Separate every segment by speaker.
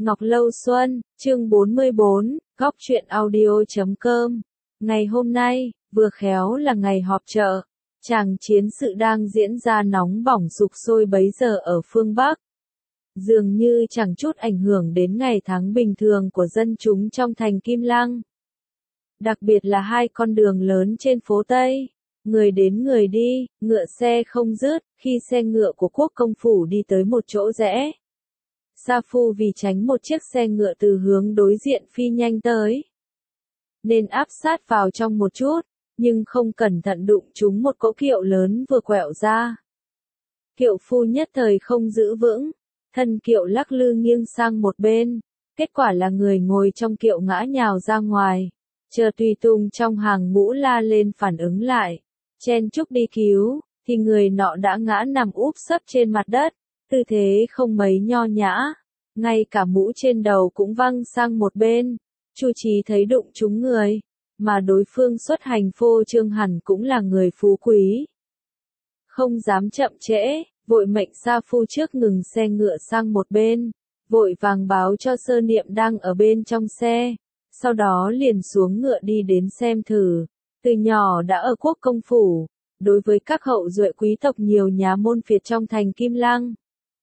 Speaker 1: Ngọc Lâu Xuân, chương 44, góc truyện audio.com. Ngày hôm nay, vừa khéo là ngày họp chợ. Tràng chiến sự đang diễn ra nóng bỏng sục sôi bấy giờ ở phương Bắc. Dường như chẳng chút ảnh hưởng đến ngày tháng bình thường của dân chúng trong thành Kim Lăng. Đặc biệt là hai con đường lớn trên phố Tây. Người đến người đi, ngựa xe không dứt, khi xe ngựa của quốc công phủ đi tới một chỗ rẽ. Sa Phu vì tránh một chiếc xe ngựa từ hướng đối diện phi nhanh tới, nên áp sát vào trong một chút, nhưng không cẩn thận đụng trúng một cỗ kiệu lớn vừa quẹo ra. Kiệu phu nhất thời không giữ vững, thân kiệu lắc lư nghiêng sang một bên, kết quả là người ngồi trong kiệu ngã nhào ra ngoài, chờ tùy tùng trong hàng ngũ la lên phản ứng lại, chen chúc đi cứu, thì người nọ đã ngã nằm úp sấp trên mặt đất, tư thế không mấy nho nhã, ngay cả mũ trên đầu cũng văng sang một bên. Chu Chí thấy đụng trúng người, mà đối phương xuất hành phô trương hẳn cũng là người phú quý. Không dám chậm trễ, vội mệnh Sa Phu trước ngừng xe ngựa sang một bên, vội vàng báo cho Sơ Niệm đang ở bên trong xe, sau đó liền xuống ngựa đi đến xem thử. Từ nhỏ đã ở quốc công phủ, đối với các hậu duệ quý tộc nhiều nhà môn phiệt trong thành Kim Lăng,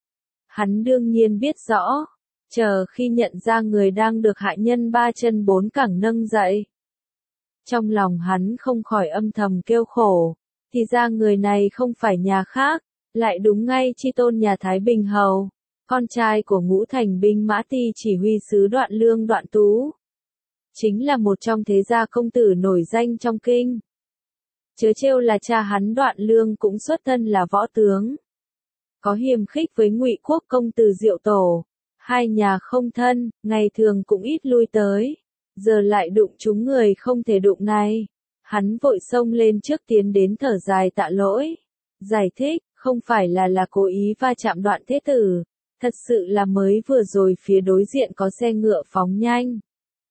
Speaker 1: hắn đương nhiên biết rõ, chờ khi nhận ra người đang được hại nhân ba chân bốn cẳng nâng dậy. Trong lòng hắn không khỏi âm thầm kêu khổ, thì ra người này không phải nhà khác, lại đúng ngay chi tôn nhà Thái Bình Hầu, con trai của Ngũ Thành binh mã ty chỉ huy sứ Đoạn Lương Đoạn Tú. Chính là một trong thế gia công tử nổi danh trong kinh. Chớ trêu là cha hắn Đoạn Lương cũng xuất thân là võ tướng. Có hiềm khích với Ngụy Quốc công từ Diệu Tổ, hai nhà không thân, ngày thường cũng ít lui tới, giờ lại đụng trúng người không thể đụng này. Hắn vội xông lên trước tiến đến thở dài tạ lỗi, giải thích, không phải là cố ý va chạm Đoạn thế tử, thật sự là mới vừa rồi phía đối diện có xe ngựa phóng nhanh.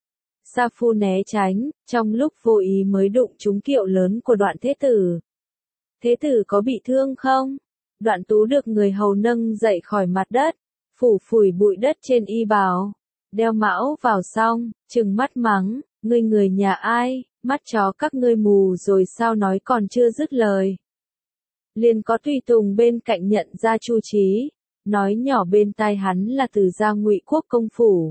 Speaker 1: Sa Phu né tránh, trong lúc vô ý mới đụng trúng kiệu lớn của Đoạn thế tử. Thế tử có bị thương không? Đoạn Tú được người hầu nâng dậy khỏi mặt đất, phủ phủi bụi đất trên y bào, đeo mão vào xong, trừng mắt mắng, ngươi người nhà ai, mắt chó các ngươi mù rồi sao, nói còn chưa dứt lời. Liền có tùy tùng bên cạnh nhận ra Chu Chí, nói nhỏ bên tai hắn là từ gia Ngụy Quốc công phủ.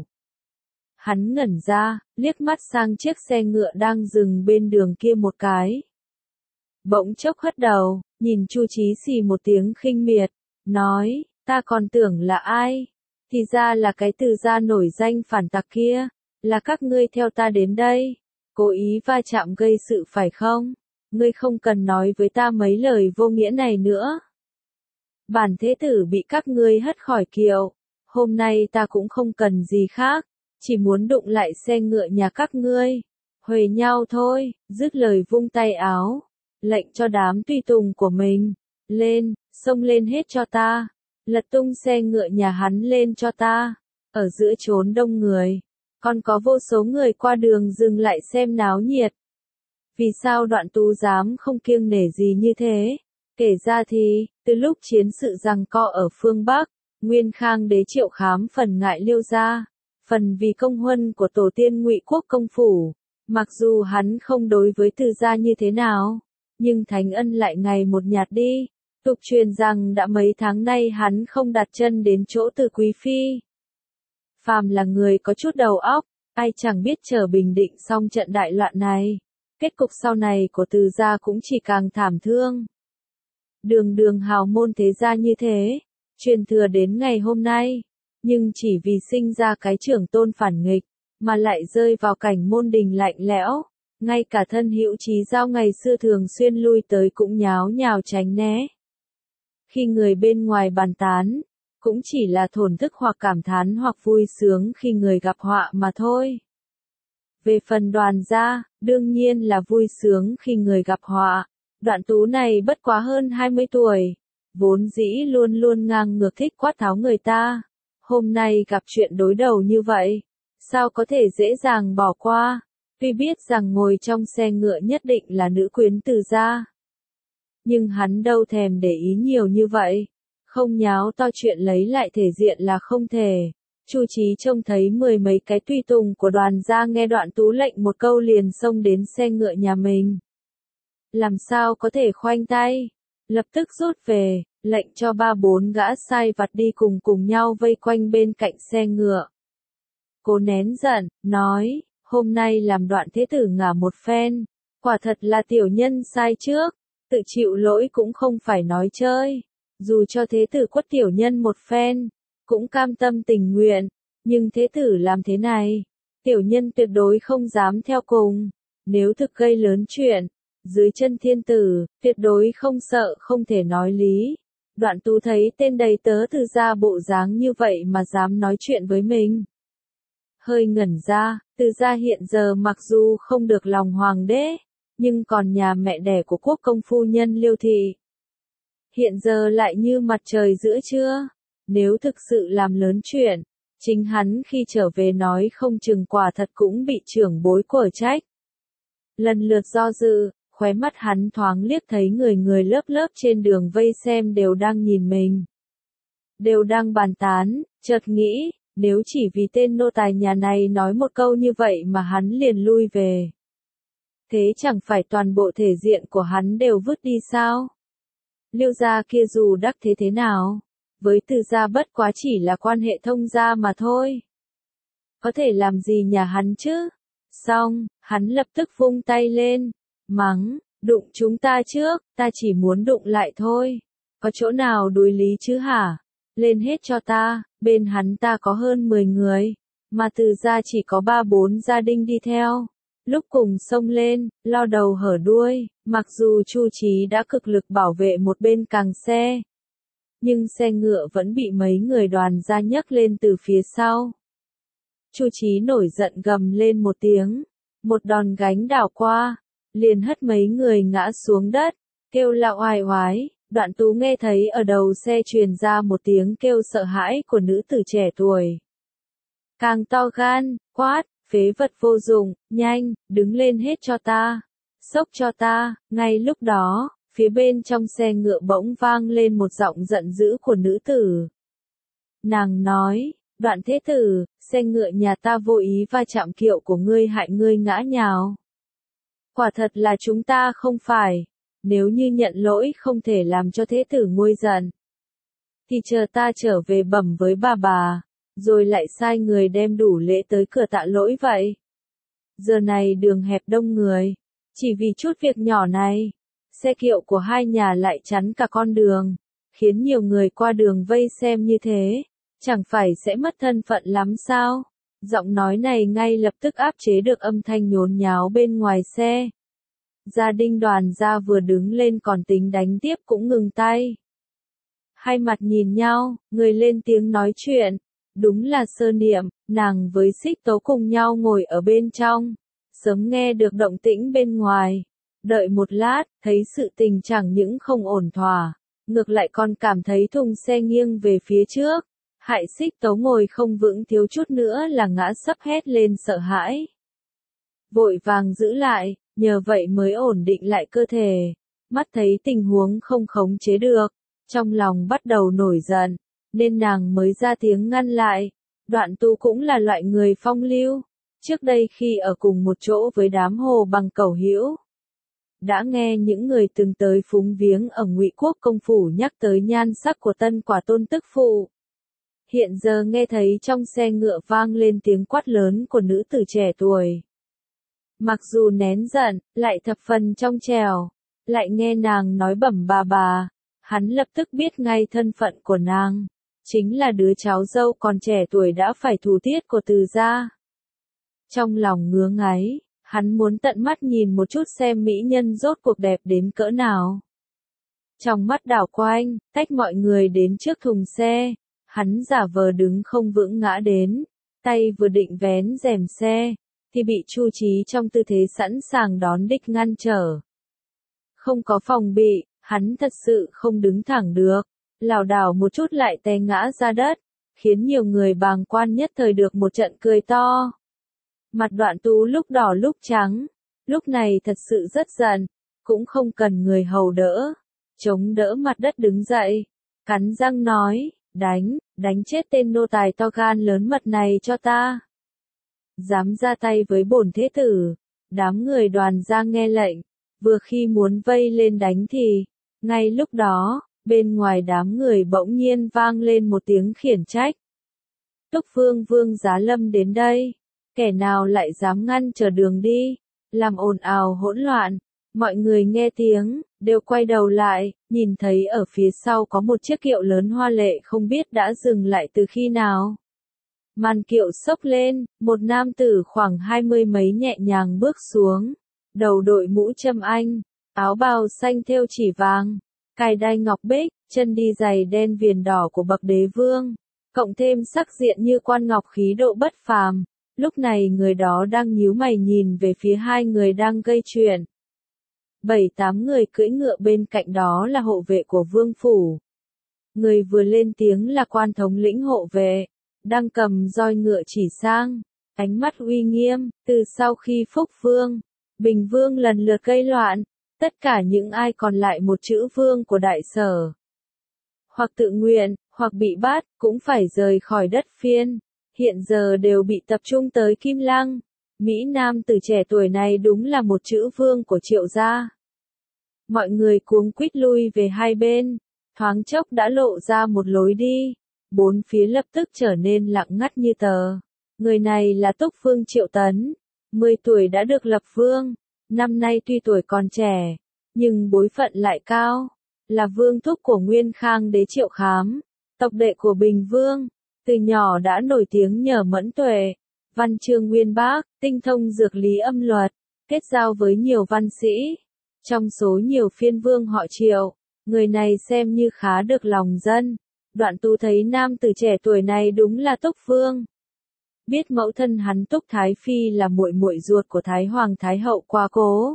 Speaker 1: Hắn ngẩn ra, liếc mắt sang chiếc xe ngựa đang dừng bên đường kia một cái. Bỗng chốc hất đầu, nhìn Chu Chí xì một tiếng khinh miệt, nói, ta còn tưởng là ai, thì ra là cái từ gia nổi danh phản tặc kia, là các ngươi theo ta đến đây, cố ý va chạm gây sự phải không? Ngươi không cần nói với ta mấy lời vô nghĩa này nữa. Bản thế tử bị các ngươi hất khỏi kiệu, hôm nay ta cũng không cần gì khác, chỉ muốn đụng lại xe ngựa nhà các ngươi, huề nhau thôi, dứt lời vung tay áo, lệnh cho đám tùy tùng của mình, lên, xông lên hết cho ta, lật tung xe ngựa nhà hắn lên cho ta, ở giữa chốn đông người, còn có vô số người qua đường dừng lại xem náo nhiệt. Vì sao Đoạn Tú dám không kiêng nể gì như thế? Kể ra thì, từ lúc chiến sự giằng co ở phương Bắc, Nguyên Khang đế Triệu Khám phần ngại Liêu gia, phần vì công huân của tổ tiên Ngụy Quốc công phủ, mặc dù hắn không đối với từ gia như thế nào, nhưng thánh ân lại ngày một nhạt đi. Tục truyền rằng đã mấy tháng nay hắn không đặt chân đến chỗ từ quý phi. Phàm là người có chút đầu óc, ai chẳng biết chờ bình định xong trận đại loạn này, kết cục sau này của từ gia cũng chỉ càng thảm thương. Đường đường hào môn thế gia như thế, truyền thừa đến ngày hôm nay, nhưng chỉ vì sinh ra cái trưởng tôn phản nghịch, mà lại rơi vào cảnh môn đình lạnh lẽo, ngay cả thân hữu Chí Giao ngày xưa thường xuyên lui tới cũng nháo nhào tránh né. Khi người bên ngoài bàn tán, cũng chỉ là thổn thức hoặc cảm thán hoặc vui sướng khi người gặp họa mà thôi. Về phần Đoàn gia, đương nhiên là vui sướng khi người gặp họa. Đoạn Tú này bất quá hơn 20 tuổi, vốn dĩ luôn luôn ngang ngược thích quát tháo người ta. Hôm nay gặp chuyện đối đầu như vậy, sao có thể dễ dàng bỏ qua, tuy biết rằng ngồi trong xe ngựa nhất định là nữ quyến từ gia. Nhưng hắn đâu thèm để ý nhiều như vậy, không nháo to chuyện lấy lại thể diện là không thể, Chu Chí trông thấy mười mấy cái tùy tùng của đoàn gia nghe Đoạn Tú lệnh một câu liền xông đến xe ngựa nhà mình. Làm sao có thể khoanh tay, lập tức rút về, lệnh cho 3-4 gã sai vặt đi cùng nhau vây quanh bên cạnh xe ngựa. Cố nén giận, nói, hôm nay làm Đoạn thế tử ngả một phen, quả thật là tiểu nhân sai trước, tự chịu lỗi cũng không phải nói chơi, dù cho thế tử quất tiểu nhân một phen, cũng cam tâm tình nguyện, nhưng thế tử làm thế này, tiểu nhân tuyệt đối không dám theo cùng, nếu thực gây lớn chuyện, dưới chân thiên tử, tuyệt đối không sợ không thể nói lý. Đoạn Tú thấy tên đầy tớ Từ gia bộ dáng như vậy mà dám nói chuyện với mình. Hơi ngẩn ra, Từ gia hiện giờ mặc dù không được lòng hoàng đế, nhưng còn nhà mẹ đẻ của quốc công phu nhân Liêu Thị. Hiện giờ lại như mặt trời giữa trưa, nếu thực sự làm lớn chuyện, chính hắn khi trở về nói không chừng quả thật cũng bị trưởng bối của trách. Lần lượt do dự, khóe mắt hắn thoáng liếc thấy người lớp lớp trên đường vây xem đều đang nhìn mình. Đều đang bàn tán, chợt nghĩ, nếu chỉ vì tên nô tài nhà này nói một câu như vậy mà hắn liền lui về. Thế chẳng phải toàn bộ thể diện của hắn đều vứt đi sao? Liêu gia kia dù đắc thế thế nào, với Từ gia bất quá chỉ là quan hệ thông gia mà thôi. Có thể làm gì nhà hắn chứ? Xong, hắn lập tức vung tay lên, mắng, đụng chúng ta trước, ta chỉ muốn đụng lại thôi. Có chỗ nào đối lý chứ hả? Lên hết cho ta, bên hắn ta có hơn 10 người, mà Từ gia chỉ có 3-4 gia đình đi theo. Lúc cùng xông lên, lo đầu hở đuôi, mặc dù Chu Chí đã cực lực bảo vệ một bên càng xe, nhưng xe ngựa vẫn bị mấy người đoàn gia nhấc lên từ phía sau. Chu Chí nổi giận gầm lên một tiếng, một đòn gánh đảo qua, liền hất mấy người ngã xuống đất, kêu la oai oái. Đoạn Tú nghe thấy ở đầu xe truyền ra một tiếng kêu sợ hãi của nữ tử trẻ tuổi. Càng to gan, quát, phế vật vô dụng, nhanh, đứng lên hết cho ta, xốc cho ta. Ngay lúc đó, phía bên trong xe ngựa bỗng vang lên một giọng giận dữ của nữ tử. Nàng nói, Đoạn thế tử, xe ngựa nhà ta vô ý va chạm kiệu của ngươi hại ngươi ngã nhào. Quả thật là chúng ta không phải, nếu như nhận lỗi không thể làm cho thế tử nguôi giận, thì chờ ta trở về bẩm với bà, rồi lại sai người đem đủ lễ tới cửa tạ lỗi vậy. Giờ này đường hẹp đông người, chỉ vì chút việc nhỏ này, xe kiệu của hai nhà lại chắn cả con đường, khiến nhiều người qua đường vây xem như thế, chẳng phải sẽ mất thân phận lắm sao? Giọng nói này ngay lập tức áp chế được âm thanh nhốn nháo bên ngoài xe. Gia đình đoàn gia vừa đứng lên còn tính đánh tiếp cũng ngừng tay. Hai mặt nhìn nhau, người lên tiếng nói chuyện, đúng là Sơ Niệm, nàng với Xích Tố cùng nhau ngồi ở bên trong, sớm nghe được động tĩnh bên ngoài. Đợi một lát, thấy sự tình chẳng những không ổn thỏa, ngược lại còn cảm thấy thùng xe nghiêng về phía trước, hại Xích Tố ngồi không vững thiếu chút nữa là ngã sấp hét lên sợ hãi. Vội vàng giữ lại, nhờ vậy mới ổn định lại cơ thể, mắt thấy tình huống không khống chế được, trong lòng bắt đầu nổi giận, nên nàng mới ra tiếng ngăn lại. Đoạn Tú cũng là loại người phong lưu, trước đây khi ở cùng một chỗ với đám Hồ Bằng Cẩu Hữu, đã nghe những người từng tới phúng viếng ở Ngụy Quốc công phủ nhắc tới nhan sắc của tân quả tôn tức phụ. Hiện giờ nghe thấy trong xe ngựa vang lên tiếng quát lớn của nữ tử trẻ tuổi. Mặc dù nén giận, lại thập phần trong trẻo, lại nghe nàng nói bẩm bà, hắn lập tức biết ngay thân phận của nàng, chính là đứa cháu dâu còn trẻ tuổi đã phải thủ tiết của Từ gia. Trong lòng ngứa ngáy, hắn muốn tận mắt nhìn một chút xem mỹ nhân rốt cuộc đẹp đến cỡ nào. Trong mắt đảo quanh, tách mọi người đến trước thùng xe, hắn giả vờ đứng không vững ngã đến, tay vừa định vén rèm xe, thì bị Chu Chí trong tư thế sẵn sàng đón đích ngăn trở. Không có phòng bị, hắn thật sự không đứng thẳng được, lảo đảo một chút lại té ngã ra đất, khiến nhiều người bàng quan nhất thời được một trận cười to. Mặt Đoạn Tú lúc đỏ lúc trắng, lúc này thật sự rất giận, cũng không cần người hầu đỡ, chống đỡ mặt đất đứng dậy, cắn răng nói, đánh chết tên nô tài to gan lớn mật này cho ta. Dám ra tay với bổn thế tử. Đám người đoàn gia nghe lệnh, vừa khi muốn vây lên đánh thì, ngay lúc đó, bên ngoài đám người bỗng nhiên vang lên một tiếng khiển trách. Túc Vương Vương Giá Lâm đến đây, kẻ nào lại dám ngăn trở đường đi, làm ồn ào hỗn loạn. Mọi người nghe tiếng, đều quay đầu lại, nhìn thấy ở phía sau có một chiếc kiệu lớn hoa lệ không biết đã dừng lại từ khi nào. Màn kiệu xốc lên, một nam tử khoảng 20 mấy nhẹ nhàng bước xuống, đầu đội mũ châm anh, áo bào xanh thêu chỉ vàng, cài đai ngọc bích, chân đi giày đen viền đỏ của bậc đế vương, cộng thêm sắc diện như quan ngọc khí độ bất phàm. Lúc này người đó đang nhíu mày nhìn về phía hai người đang gây chuyện. 7-8 người cưỡi ngựa bên cạnh đó là hộ vệ của vương phủ. Người vừa lên tiếng là quan thống lĩnh hộ vệ, đang cầm roi ngựa chỉ sang, ánh mắt uy nghiêm. Từ sau khi Phúc Vương, Bình Vương lần lượt gây loạn, tất cả những ai còn lại một chữ vương của đại sở, hoặc tự nguyện, hoặc bị bắt, cũng phải rời khỏi đất Phiên, hiện giờ đều bị tập trung tới Kim Lăng. Mỹ Nam từ trẻ tuổi này đúng là một chữ vương của Triệu gia. Mọi người cuống quýt lui về hai bên, thoáng chốc đã lộ ra một lối đi, bốn phía lập tức trở nên lặng ngắt như tờ. Người này là Túc Vương Triệu Tấn, 10 tuổi đã được lập vương, năm nay tuy tuổi còn trẻ, nhưng bối phận lại cao, là vương thúc của Nguyên Khang đế Triệu Khám, tộc đệ của Bình Vương, từ nhỏ đã nổi tiếng nhờ mẫn tuệ, văn chương uyên bác, tinh thông dược lý âm luật, kết giao với nhiều văn sĩ. Trong số nhiều phiên vương họ Triệu, người này xem như khá được lòng dân. Đoạn Tú thấy nam tử trẻ tuổi này đúng là Túc Vương. Biết mẫu thân hắn Túc Thái Phi là muội muội ruột của Thái Hoàng Thái Hậu quá cố,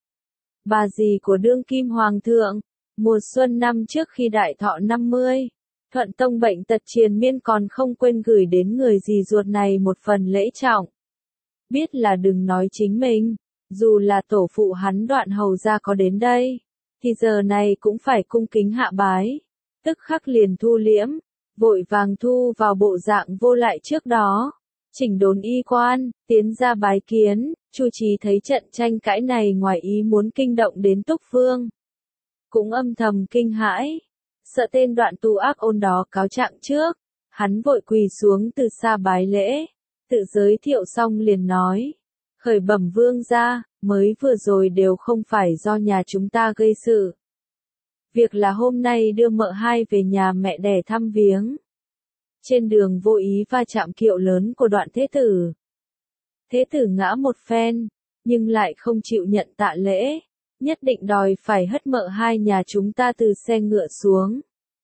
Speaker 1: bà dì của đương kim hoàng thượng. Mùa xuân năm trước khi đại thọ 50, Thuận Tông bệnh tật triền miên còn không quên gửi đến người dì ruột này một phần lễ trọng. Biết là đừng nói chính mình, dù là tổ phụ hắn Đoạn Hầu gia có đến đây, thì giờ này cũng phải cung kính hạ bái. Tức khắc liền thu liễm, vội vàng thu vào bộ dạng vô lại trước đó, chỉnh đốn y quan, tiến ra bái kiến. Chu Chí thấy trận tranh cãi này ngoài ý muốn kinh động đến Túc Vương, cũng âm thầm kinh hãi, sợ tên Đoạn Tú ác ôn đó cáo trạng trước. Hắn vội quỳ xuống từ xa bái lễ, tự giới thiệu xong liền nói: khởi bẩm vương gia, mới vừa rồi đều không phải do nhà chúng ta gây sự. Việc là hôm nay đưa mợ hai về nhà mẹ đẻ thăm viếng. Trên đường vô ý va chạm kiệu lớn của Đoạn thế tử. Thế tử ngã một phen, nhưng lại không chịu nhận tạ lễ, nhất định đòi phải hất mợ hai nhà chúng ta từ xe ngựa xuống,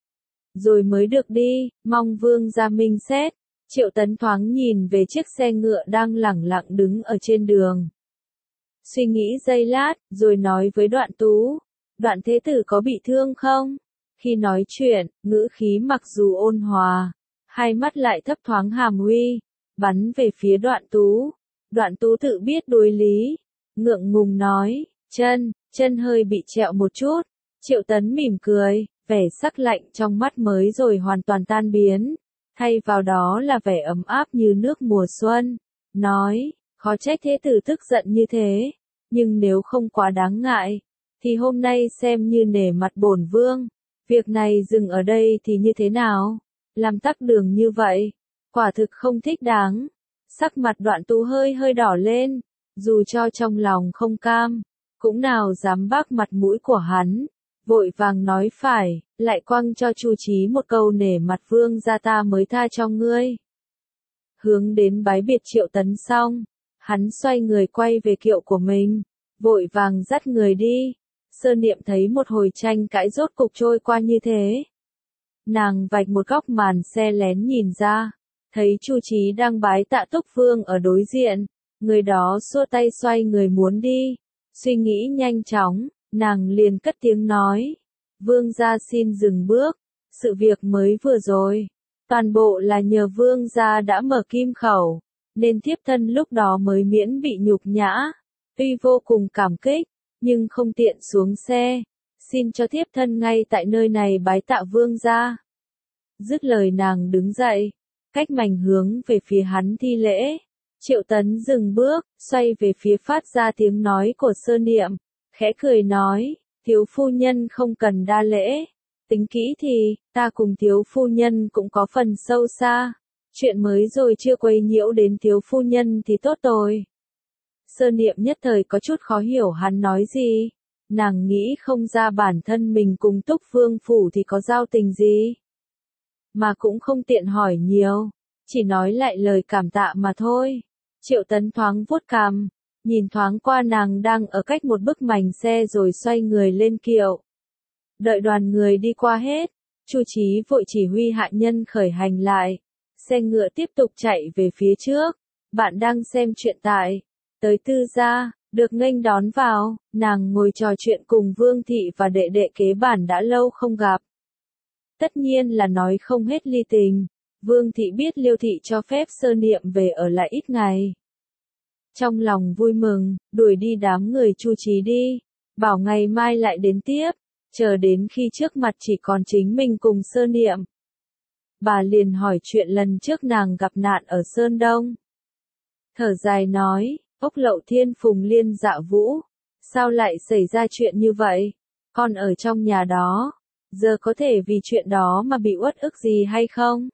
Speaker 1: rồi mới được đi, mong vương gia minh xét. Triệu Tấn thoáng nhìn về chiếc xe ngựa đang lẳng lặng đứng ở trên đường. Suy nghĩ giây lát, rồi nói với Đoạn Tú: Đoạn thế tử có bị thương không? Khi nói chuyện, ngữ khí mặc dù ôn hòa, hai mắt lại thấp thoáng hàm uy, bắn về phía Đoạn Tú. Đoạn Tú tự biết đối lý, ngượng ngùng nói: chân hơi bị trẹo một chút. Triệu Tấn mỉm cười, vẻ sắc lạnh trong mắt mới rồi hoàn toàn tan biến, thay vào đó là vẻ ấm áp như nước mùa xuân. Nói: khó trách thế tử tức giận như thế, nhưng nếu không quá đáng ngại, thì hôm nay xem như nể mặt bổn vương. Việc này dừng ở đây thì như thế nào? Làm tắc đường như vậy, quả thực không thích đáng. Sắc mặt Đoạn Tú hơi đỏ lên, dù cho trong lòng không cam, cũng nào dám bác mặt mũi của hắn, vội vàng nói phải, lại quăng cho Chu Chí một câu: nể mặt vương gia ta mới tha cho ngươi. Hướng đến bái biệt Triệu Tấn xong, hắn xoay người quay về kiệu của mình, vội vàng dắt người đi. Sơ Niệm thấy một hồi tranh cãi rốt cục trôi qua như thế. Nàng vạch một góc màn xe lén nhìn ra, thấy Chu Chí đang bái tạ Túc Vương ở đối diện, người đó xua tay xoay người muốn đi. Suy nghĩ nhanh chóng, nàng liền cất tiếng nói: vương gia xin dừng bước, sự việc mới vừa rồi, toàn bộ là nhờ vương gia đã mở kim khẩu, nên thiếp thân lúc đó mới miễn bị nhục nhã. Tuy vô cùng cảm kích, nhưng không tiện xuống xe, xin cho thiếp thân ngay tại nơi này bái tạ vương gia. Dứt lời nàng đứng dậy, cách mảnh hướng về phía hắn thi lễ. Triệu Tấn dừng bước, xoay về phía phát ra tiếng nói của Sơ Niệm, khẽ cười nói, thiếu phu nhân không cần đa lễ. Tính kỹ thì, ta cùng thiếu phu nhân cũng có phần sâu xa. Chuyện mới rồi chưa quấy nhiễu đến thiếu phu nhân thì tốt rồi. Sơ Niệm nhất thời có chút khó hiểu hắn nói gì. Nàng nghĩ không ra bản thân mình cùng Túc Vương Phủ thì có giao tình gì. Mà cũng không tiện hỏi nhiều, chỉ nói lại lời cảm tạ mà thôi. Triệu Tấn thoáng vuốt cằm, nhìn thoáng qua nàng đang ở cách một bức mành xe rồi xoay người lên kiệu. Đợi đoàn người đi qua hết, Chu Chí vội chỉ huy hạ nhân khởi hành lại. Xe ngựa tiếp tục chạy về phía trước. Bạn đang xem truyện tại Tới Tư Gia, được nghênh đón vào, nàng ngồi trò chuyện cùng Vương Thị và đệ đệ kế bản đã lâu không gặp. Tất nhiên là nói không hết ly tình. Vương Thị biết Liêu Thị cho phép Sơ Niệm về ở lại ít ngày. Trong lòng vui mừng, đuổi đi đám người Chu Chí đi, bảo ngày mai lại đến tiếp, chờ đến khi trước mặt chỉ còn chính mình cùng Sơ Niệm. Bà liền hỏi chuyện lần trước nàng gặp nạn ở Sơn Đông. Thở dài nói, Ốc Lậu Thiên Phùng Liên Dạ Vũ, sao lại xảy ra chuyện như vậy? Con ở trong nhà đó, giờ có thể vì chuyện đó mà bị uất ức gì hay không?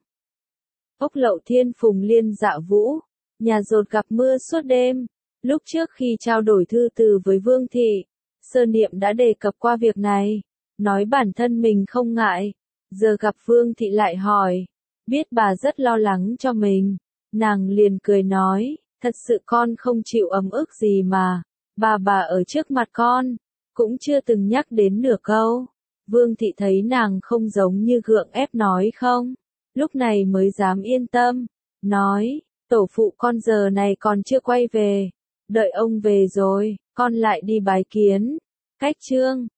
Speaker 1: Ốc Lậu Thiên Phùng Liên Dạ Vũ, nhà dột gặp mưa suốt đêm. Lúc trước khi trao đổi thư từ với Vương Thị, Sơ Niệm đã đề cập qua việc này, nói bản thân mình không ngại. Giờ gặp Vương Thị lại hỏi, biết bà rất lo lắng cho mình, nàng liền cười nói, thật sự con không chịu ấm ức gì mà, bà ở trước mặt con, cũng chưa từng nhắc đến nửa câu. Vương Thị thấy nàng không giống như gượng ép nói không, lúc này mới dám yên tâm, nói, tổ phụ con giờ này còn chưa quay về, đợi ông về rồi, con lại đi bái kiến. Cách chương